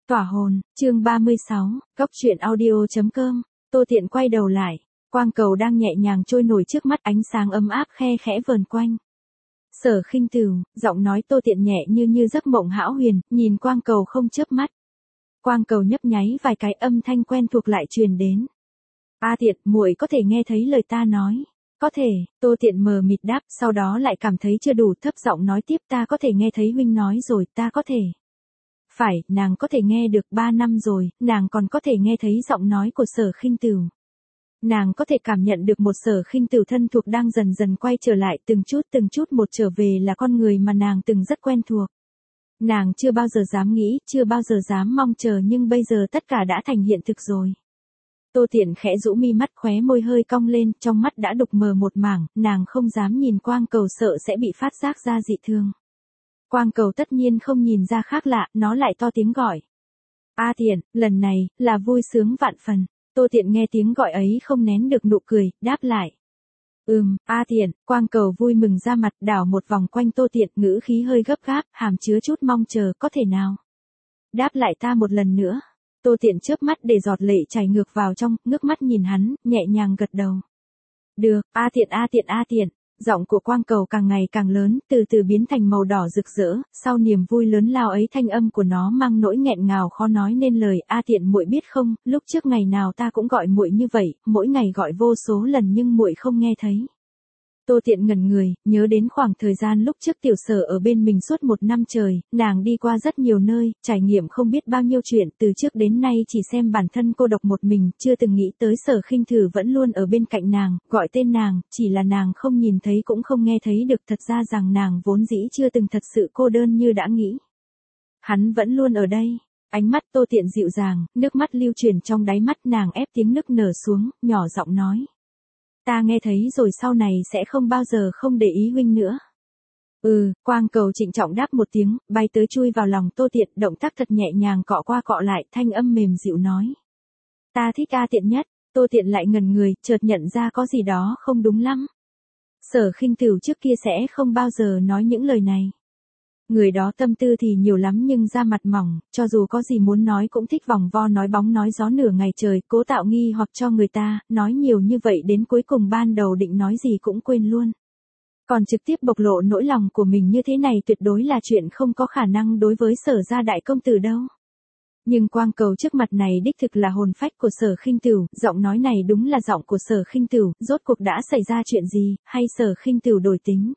Tỏa hồn, chương 36, Góc truyện audio.com, Tô Tiện quay đầu lại, quang cầu đang nhẹ nhàng trôi nổi trước mắt, ánh sáng ấm áp khe khẽ vờn quanh. Sở Khinh Tửu, giọng nói Tô Tiện nhẹ như giấc mộng hão huyền, nhìn quang cầu không chớp mắt. Quang cầu nhấp nháy vài cái, âm thanh quen thuộc lại truyền đến. A Tiện, muội có thể nghe thấy lời ta nói. Có thể, Tô Tiện mờ mịt đáp, sau đó lại cảm thấy chưa đủ, thấp giọng nói tiếp, ta có thể nghe thấy huynh nói rồi, ta có thể. Phải, nàng có thể nghe được 3 năm rồi, nàng còn có thể nghe thấy giọng nói của Sở Khinh Tửu. Nàng có thể cảm nhận được một Sở Khinh Tửu thân thuộc đang dần dần quay trở lại, từng chút một trở về là con người mà nàng từng rất quen thuộc. Nàng chưa bao giờ dám nghĩ, chưa bao giờ dám mong chờ, nhưng bây giờ tất cả đã thành hiện thực rồi. Tô Tiện khẽ rũ mi mắt, khóe môi hơi cong lên, trong mắt đã đục mờ một mảng, nàng không dám nhìn quang cầu, sợ sẽ bị phát giác ra dị thường. Quang cầu tất nhiên không nhìn ra khác lạ, nó lại to tiếng gọi. A Tiện, lần này, là vui sướng vạn phần. Tô Tiện nghe tiếng gọi ấy không nén được nụ cười, đáp lại. A Tiện, quang cầu vui mừng ra mặt, đảo một vòng quanh Tô Tiện, ngữ khí hơi gấp gáp, hàm chứa chút mong chờ, có thể nào. Đáp lại ta một lần nữa. Tô Tiện chớp mắt để giọt lệ chảy ngược vào trong, ngước mắt nhìn hắn, nhẹ nhàng gật đầu. Được, A Tiện, A Tiện, A Tiện. Giọng của quang cầu càng ngày càng lớn, từ từ biến thành màu đỏ rực rỡ, sau niềm vui lớn lao ấy thanh âm của nó mang nỗi nghẹn ngào khó nói nên lời. A Tiện, muội biết không, lúc trước ngày nào ta cũng gọi muội như vậy, mỗi ngày gọi vô số lần nhưng muội không nghe thấy. Tô Tiện ngẩn người, nhớ đến khoảng thời gian lúc trước Tiểu Sở ở bên mình suốt 1 năm trời, nàng đi qua rất nhiều nơi, trải nghiệm không biết bao nhiêu chuyện, từ trước đến nay chỉ xem bản thân cô độc một mình, chưa từng nghĩ tới Sở Khinh Tửu vẫn luôn ở bên cạnh nàng, gọi tên nàng, chỉ là nàng không nhìn thấy cũng không nghe thấy được, thật ra rằng nàng vốn dĩ chưa từng thật sự cô đơn như đã nghĩ. Hắn vẫn luôn ở đây. Ánh mắt Tô Tiện dịu dàng, nước mắt lưu chuyển trong đáy mắt, nàng ép tiếng nức nở xuống, nhỏ giọng nói. Ta nghe thấy rồi, sau này sẽ không bao giờ không để ý huynh nữa. Quang cầu trịnh trọng đáp một tiếng, bay tới chui vào lòng Tô Tiện, động tác thật nhẹ nhàng cọ qua cọ lại, thanh âm mềm dịu nói. Ta thích A Tiện nhất. Tô Tiện lại ngần người, chợt nhận ra có gì đó không đúng lắm. Sở Khinh Tửu trước kia sẽ không bao giờ nói những lời này. Người đó tâm tư thì nhiều lắm nhưng da mặt mỏng, cho dù có gì muốn nói cũng thích vòng vo nói bóng nói gió nửa ngày trời, cố tạo nghi hoặc cho người ta, nói nhiều như vậy đến cuối cùng ban đầu định nói gì cũng quên luôn. Còn trực tiếp bộc lộ nỗi lòng của mình như thế này tuyệt đối là chuyện không có khả năng đối với Sở gia đại công tử đâu. Nhưng quang cầu trước mặt này đích thực là hồn phách của Sở Khinh Tửu, giọng nói này đúng là giọng của Sở Khinh Tửu, rốt cuộc đã xảy ra chuyện gì, hay Sở Khinh Tửu đổi tính?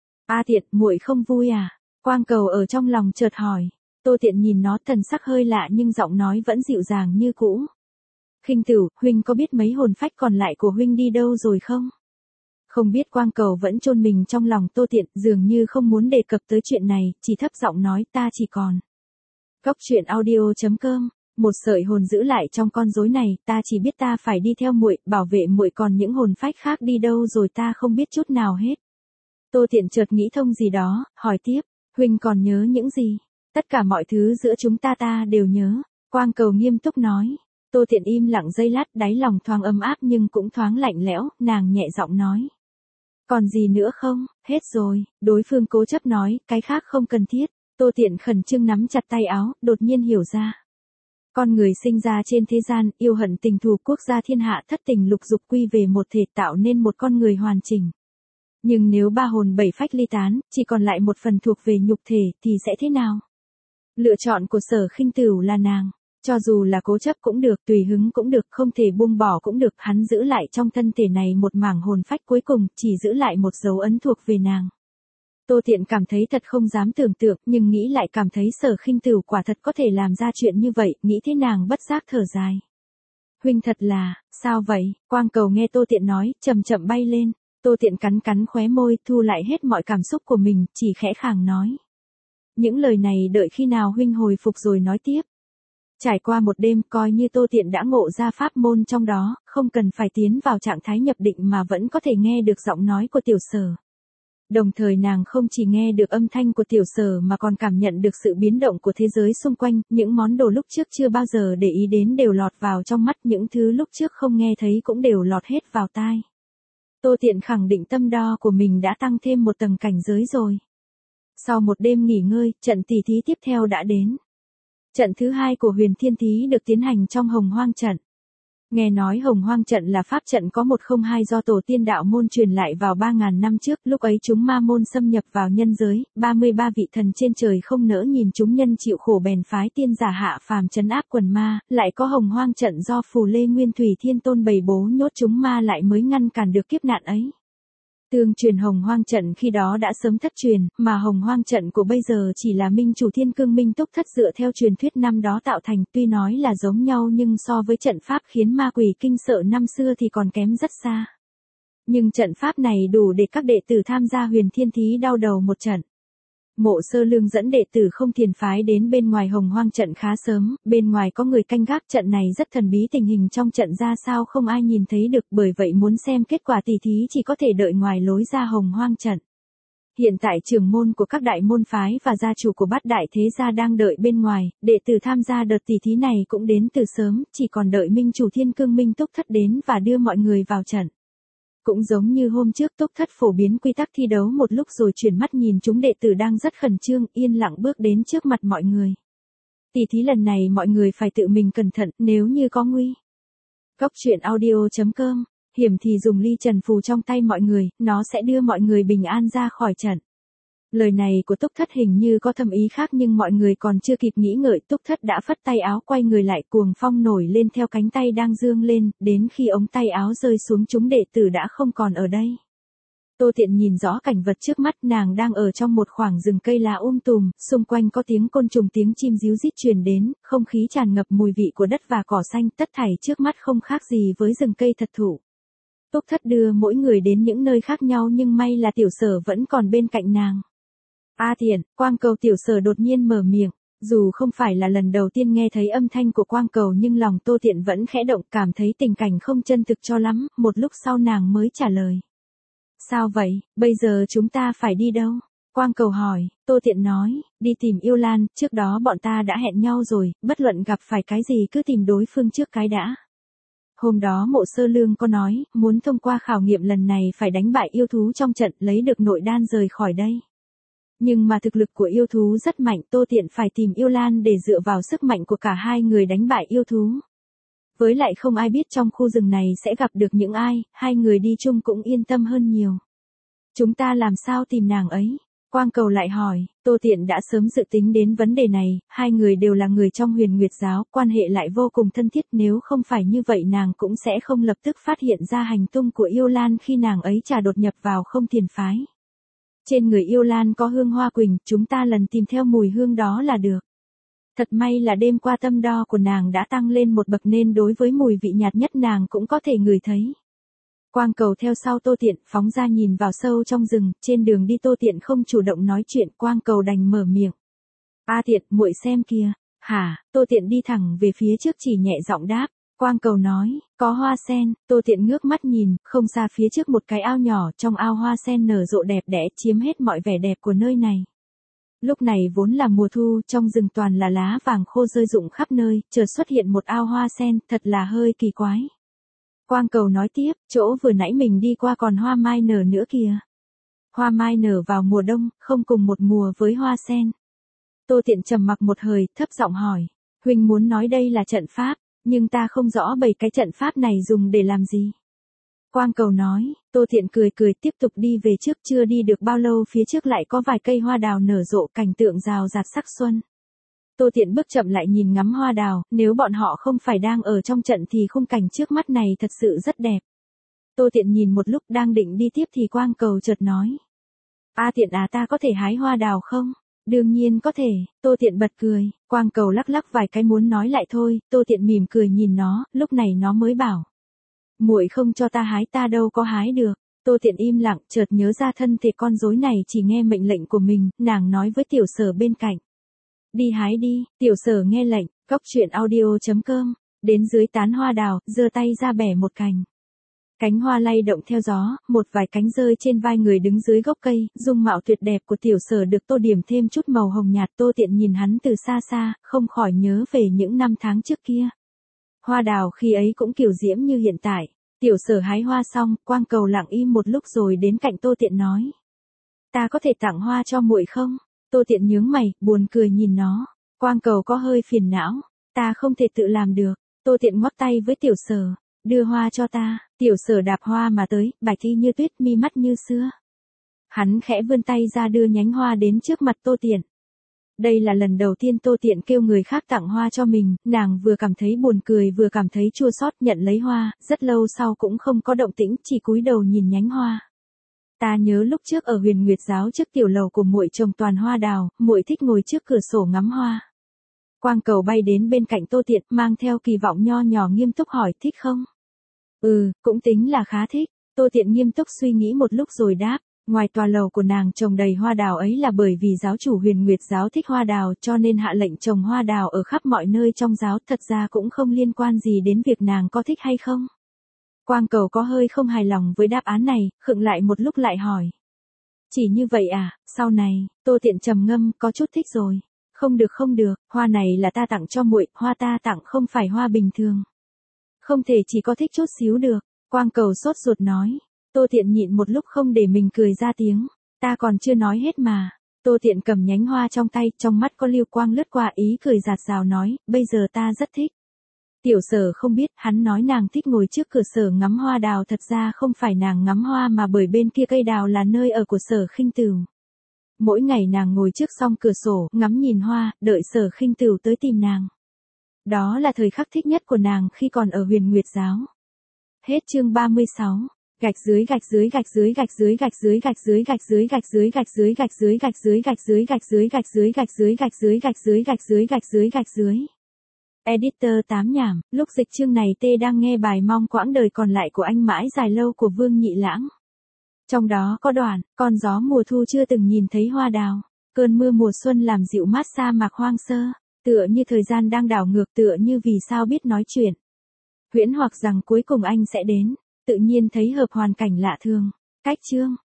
A Tiện, muội không vui à? Quang cầu ở trong lòng chợt hỏi. Tô Tiện nhìn nó, thần sắc hơi lạ nhưng giọng nói vẫn dịu dàng như cũ. Khinh Tửu, huynh có biết mấy hồn phách còn lại của huynh đi đâu rồi không? Không biết. Quang cầu vẫn chôn mình trong lòng Tô Tiện, dường như không muốn đề cập tới chuyện này, chỉ thấp giọng nói, ta chỉ còn. Góc truyện audio.com, một sợi hồn giữ lại trong con rối này, ta chỉ biết ta phải đi theo muội, bảo vệ muội, còn những hồn phách khác đi đâu rồi ta không biết chút nào hết. Tô Tiện chợt nghĩ thông gì đó, hỏi tiếp. Huynh còn nhớ những gì? Tất cả mọi thứ giữa chúng ta đều nhớ. Quang cầu nghiêm túc nói. Tô Tiện im lặng giây lát, đáy lòng thoáng ấm áp nhưng cũng thoáng lạnh lẽo, nàng nhẹ giọng nói. Còn gì nữa không? Hết rồi. Đối phương cố chấp nói, cái khác không cần thiết. Tô Tiện khẩn trương nắm chặt tay áo, đột nhiên hiểu ra. Con người sinh ra trên thế gian, yêu hận tình thù quốc gia thiên hạ, thất tình lục dục quy về một thể, tạo nên một con người hoàn chỉnh. Nhưng nếu 3 hồn 7 phách ly tán, chỉ còn lại một phần thuộc về nhục thể, thì sẽ thế nào? Lựa chọn của Sở Khinh Tửu là nàng. Cho dù là cố chấp cũng được, tùy hứng cũng được, không thể buông bỏ cũng được, hắn giữ lại trong thân thể này một mảng hồn phách cuối cùng, chỉ giữ lại một dấu ấn thuộc về nàng. Tô Tiện cảm thấy thật không dám tưởng tượng, nhưng nghĩ lại cảm thấy Sở Khinh Tửu quả thật có thể làm ra chuyện như vậy, nghĩ thế nàng bất giác thở dài. Huynh thật là, sao vậy? Quang cầu nghe Tô Tiện nói, chậm chậm bay lên. Tô Tiện cắn khóe môi, thu lại hết mọi cảm xúc của mình, chỉ khẽ khàng nói. Những lời này đợi khi nào huynh hồi phục rồi nói tiếp. Trải qua một đêm, coi như Tô Tiện đã ngộ ra pháp môn trong đó, không cần phải tiến vào trạng thái nhập định mà vẫn có thể nghe được giọng nói của Tiểu Sở. Đồng thời nàng không chỉ nghe được âm thanh của Tiểu Sở mà còn cảm nhận được sự biến động của thế giới xung quanh, những món đồ lúc trước chưa bao giờ để ý đến đều lọt vào trong mắt, những thứ lúc trước không nghe thấy cũng đều lọt hết vào tai. Tô Tiện khẳng định tâm đo của mình đã tăng thêm một tầng cảnh giới rồi. Sau một đêm nghỉ ngơi, trận tỉ thí tiếp theo đã đến. Trận thứ 2 của Huyền Thiên Thí được tiến hành trong Hồng Hoang trận. Nghe nói Hồng Hoang trận là pháp trận có 102 do tổ tiên đạo môn truyền lại vào 3.000 năm trước, lúc ấy chúng ma môn xâm nhập vào nhân giới, 33 vị thần trên trời không nỡ nhìn chúng nhân chịu khổ bèn phái tiên giả hạ phàm trấn áp quần ma, lại có Hồng Hoang trận do Phù Lê Nguyên Thủy Thiên Tôn bày bố nhốt chúng ma lại mới ngăn cản được kiếp nạn ấy. Tương truyền Hồng Hoang trận khi đó đã sớm thất truyền, mà Hồng Hoang trận của bây giờ chỉ là minh chủ Thiên Cương Minh Túc Thất dựa theo truyền thuyết năm đó tạo thành, tuy nói là giống nhau nhưng so với trận pháp khiến ma quỷ kinh sợ năm xưa thì còn kém rất xa. Nhưng trận pháp này đủ để các đệ tử tham gia Huyền Thiên Thí đau đầu một trận. Mộ Sơ Lương dẫn đệ tử không thiền phái đến bên ngoài Hồng Hoang trận khá sớm, bên ngoài có người canh gác, trận này rất thần bí, tình hình trong trận ra sao không ai nhìn thấy được, bởi vậy muốn xem kết quả tỷ thí chỉ có thể đợi ngoài lối ra Hồng Hoang trận. Hiện tại trưởng môn của các đại môn phái và gia chủ của bát đại thế gia đang đợi bên ngoài, đệ tử tham gia đợt tỷ thí này cũng đến từ sớm, chỉ còn đợi minh chủ Thiên Cương Minh Túc Thất đến và đưa mọi người vào trận. Cũng giống như hôm trước, Túc Thất phổ biến quy tắc thi đấu một lúc rồi chuyển mắt nhìn chúng đệ tử đang rất khẩn trương, yên lặng bước đến trước mặt mọi người. Tỷ thí lần này mọi người phải tự mình cẩn thận, nếu như có nguy. Cốc truyện audio.com, hiểm thì dùng ly trần phù trong tay mọi người, nó sẽ đưa mọi người bình an ra khỏi trận. Lời này của Túc Thất hình như có thâm ý khác nhưng mọi người còn chưa kịp nghĩ ngợi, Túc Thất đã phất tay áo quay người lại, cuồng phong nổi lên theo cánh tay đang dương lên, đến khi ống tay áo rơi xuống chúng đệ tử đã không còn ở đây. Tô Tiện nhìn rõ cảnh vật trước mắt, nàng đang ở trong một khoảng rừng cây lá tùm, xung quanh có tiếng côn trùng tiếng chim ríu rít truyền đến, không khí tràn ngập mùi vị của đất và cỏ xanh, tất thảy trước mắt không khác gì với rừng cây thật thụ. Túc Thất đưa mỗi người đến những nơi khác nhau nhưng may là Tiểu Sở vẫn còn bên cạnh nàng. A Tiện, Quang Cầu. Tiểu Sở đột nhiên mở miệng, dù không phải là lần đầu tiên nghe thấy âm thanh của Quang Cầu nhưng lòng Tô Tiện vẫn khẽ động, cảm thấy tình cảnh không chân thực cho lắm, một lúc sau nàng mới trả lời. Sao vậy, bây giờ chúng ta phải đi đâu? Quang Cầu hỏi. Tô Tiện nói, đi tìm Yêu Lan, trước đó bọn ta đã hẹn nhau rồi, bất luận gặp phải cái gì cứ tìm đối phương trước cái đã. Hôm đó Mộ Sơ Lương có nói, muốn thông qua khảo nghiệm lần này phải đánh bại yêu thú trong trận, lấy được nội đan rời khỏi đây. Nhưng mà thực lực của yêu thú rất mạnh, Tô Tiện phải tìm Yêu Lan để dựa vào sức mạnh của cả hai người đánh bại yêu thú. Với lại không ai biết trong khu rừng này sẽ gặp được những ai, hai người đi chung cũng yên tâm hơn nhiều. Chúng ta làm sao tìm nàng ấy? Quang Cầu lại hỏi. Tô Tiện đã sớm dự tính đến vấn đề này, hai người đều là người trong Huyền Nguyệt giáo, quan hệ lại vô cùng thân thiết, nếu không phải như vậy nàng cũng sẽ không lập tức phát hiện ra hành tung của Yêu Lan khi nàng ấy trà đột nhập vào không thiền phái. Trên người Yêu Lan có hương hoa quỳnh, chúng ta lần tìm theo mùi hương đó là được. Thật may là đêm qua tâm đo của nàng đã tăng lên một bậc nên đối với mùi vị nhạt nhất nàng cũng có thể ngửi thấy. Quang Cầu theo sau Tô Tiện, phóng ra nhìn vào sâu trong rừng, trên đường đi Tô Tiện không chủ động nói chuyện, Quang Cầu đành mở miệng. A Tiện, muội xem kìa. Hả? Tô Tiện đi thẳng về phía trước chỉ nhẹ giọng đáp. Quang Cầu nói, có hoa sen. Tô Tiện ngước mắt nhìn, không xa phía trước một cái ao nhỏ, trong ao hoa sen nở rộ đẹp đẽ, chiếm hết mọi vẻ đẹp của nơi này. Lúc này vốn là mùa thu, trong rừng toàn là lá vàng khô rơi rụng khắp nơi, chợt xuất hiện một ao hoa sen, thật là hơi kỳ quái. Quang Cầu nói tiếp, chỗ vừa nãy mình đi qua còn hoa mai nở nữa kìa. Hoa mai nở vào mùa đông, không cùng một mùa với hoa sen. Tô Tiện trầm mặc một hơi, thấp giọng hỏi, huynh muốn nói đây là trận pháp, nhưng ta không rõ bảy cái trận pháp này dùng để làm gì. Quang Cầu nói. Tô Tiện cười cười tiếp tục đi về trước, chưa đi được bao lâu phía trước lại có vài cây hoa đào nở rộ, cảnh tượng rào rạt sắc xuân. Tô Tiện bước chậm lại nhìn ngắm hoa đào, nếu bọn họ không phải đang ở trong trận thì khung cảnh trước mắt này thật sự rất đẹp. Tô Tiện nhìn một lúc đang định đi tiếp thì Quang Cầu chợt nói. A Tiện à, ta có thể hái hoa đào không? Đương nhiên có thể. Tô Tiện bật cười. Quang Cầu lắc lắc vài cái muốn nói lại thôi, Tô Tiện mỉm cười nhìn nó, lúc này nó mới bảo. Muội không cho ta hái, ta đâu có hái được. Tô Tiện im lặng, chợt nhớ ra thân thể con rối này chỉ nghe mệnh lệnh của mình, nàng nói với Tiểu Sở bên cạnh. Đi hái đi. Tiểu Sở nghe lệnh. Cốc truyện audio.com, đến dưới tán hoa đào, giơ tay ra bẻ một cành. Cánh hoa lay động theo gió, một vài cánh rơi trên vai người đứng dưới gốc cây, dung mạo tuyệt đẹp của Tiểu Sở được tô điểm thêm chút màu hồng nhạt. Tô Tiện nhìn hắn từ xa xa, không khỏi nhớ về những năm tháng trước kia. Hoa đào khi ấy cũng kiều diễm như hiện tại. Tiểu Sở hái hoa xong, Quang Cầu lặng im một lúc rồi đến cạnh Tô Tiện nói. Ta có thể tặng hoa cho muội không? Tô Tiện nhướng mày, buồn cười nhìn nó. Quang Cầu có hơi phiền não. Ta không thể tự làm được. Tô Tiện ngoắc tay với Tiểu Sở. Đưa hoa cho ta. Tiểu Sở đạp hoa mà tới, bạch y như tuyết, mi mắt như sữa. Hắn khẽ vươn tay ra đưa nhánh hoa đến trước mặt Tô Tiện. Đây là lần đầu tiên Tô Tiện kêu người khác tặng hoa cho mình, nàng vừa cảm thấy buồn cười vừa cảm thấy chua xót, nhận lấy hoa, rất lâu sau cũng không có động tĩnh, chỉ cúi đầu nhìn nhánh hoa. Ta nhớ lúc trước ở Huyền Nguyệt giáo trước tiểu lầu của muội trồng toàn hoa đào, muội thích ngồi trước cửa sổ ngắm hoa. Quang Cầu bay đến bên cạnh Tô Tiện, mang theo kỳ vọng nho nhỏ nghiêm túc hỏi, thích không? Cũng tính là khá thích. Tô Tiện nghiêm túc suy nghĩ một lúc rồi đáp. Ngoài tòa lầu của nàng trồng đầy hoa đào ấy là bởi vì giáo chủ Huyền Nguyệt giáo thích hoa đào cho nên hạ lệnh trồng hoa đào ở khắp mọi nơi trong giáo, thật ra cũng không liên quan gì đến việc nàng có thích hay không. Quang Cầu có hơi không hài lòng với đáp án này, khựng lại một lúc lại hỏi. Chỉ như vậy à, sau này, Tô Tiện trầm ngâm, có chút thích rồi. Không được, hoa này là ta tặng cho muội, hoa ta tặng không phải hoa bình thường. Không thể chỉ có thích chút xíu được, Quang Cầu sốt ruột nói. Tô Tiện nhịn một lúc không để mình cười ra tiếng. Ta còn chưa nói hết mà. Tô Tiện cầm nhánh hoa trong tay, trong mắt có lưu quang lướt qua, ý cười rạt rào nói, bây giờ ta rất thích. Tiểu Sở không biết, hắn nói nàng thích ngồi trước cửa Sở ngắm hoa đào, thật ra không phải nàng ngắm hoa mà bởi bên kia cây đào là nơi ở của Sở Khinh Tửu. Mỗi ngày nàng ngồi trước song cửa sổ, ngắm nhìn hoa, đợi Sở Khinh Tửu tới tìm nàng. Đó là thời khắc thích nhất của nàng khi còn ở Huyền Nguyệt giáo. Hết chương 36. Gạch dưới gạch dưới gạch dưới gạch dưới gạch dưới gạch dưới gạch dưới gạch dưới gạch dưới gạch dưới gạch dưới gạch dưới gạch dưới gạch dưới gạch dưới gạch dưới gạch dưới gạch dưới gạch dưới gạch dưới. Editor 8 nhảm, lúc dịch chương này T đang nghe bài Mong quãng đời còn lại của anh mãi dài lâu của Vương Nhị Lãng. Trong đó có đoạn, con gió mùa thu chưa từng nhìn thấy hoa đào, cơn mưa mùa xuân làm dịu mát sa mạc hoang sơ, tựa như thời gian đang đảo ngược, tựa như vì sao biết nói chuyện. Huyễn hoặc rằng cuối cùng anh sẽ đến, tự nhiên thấy hợp hoàn cảnh lạ thường. Cách chương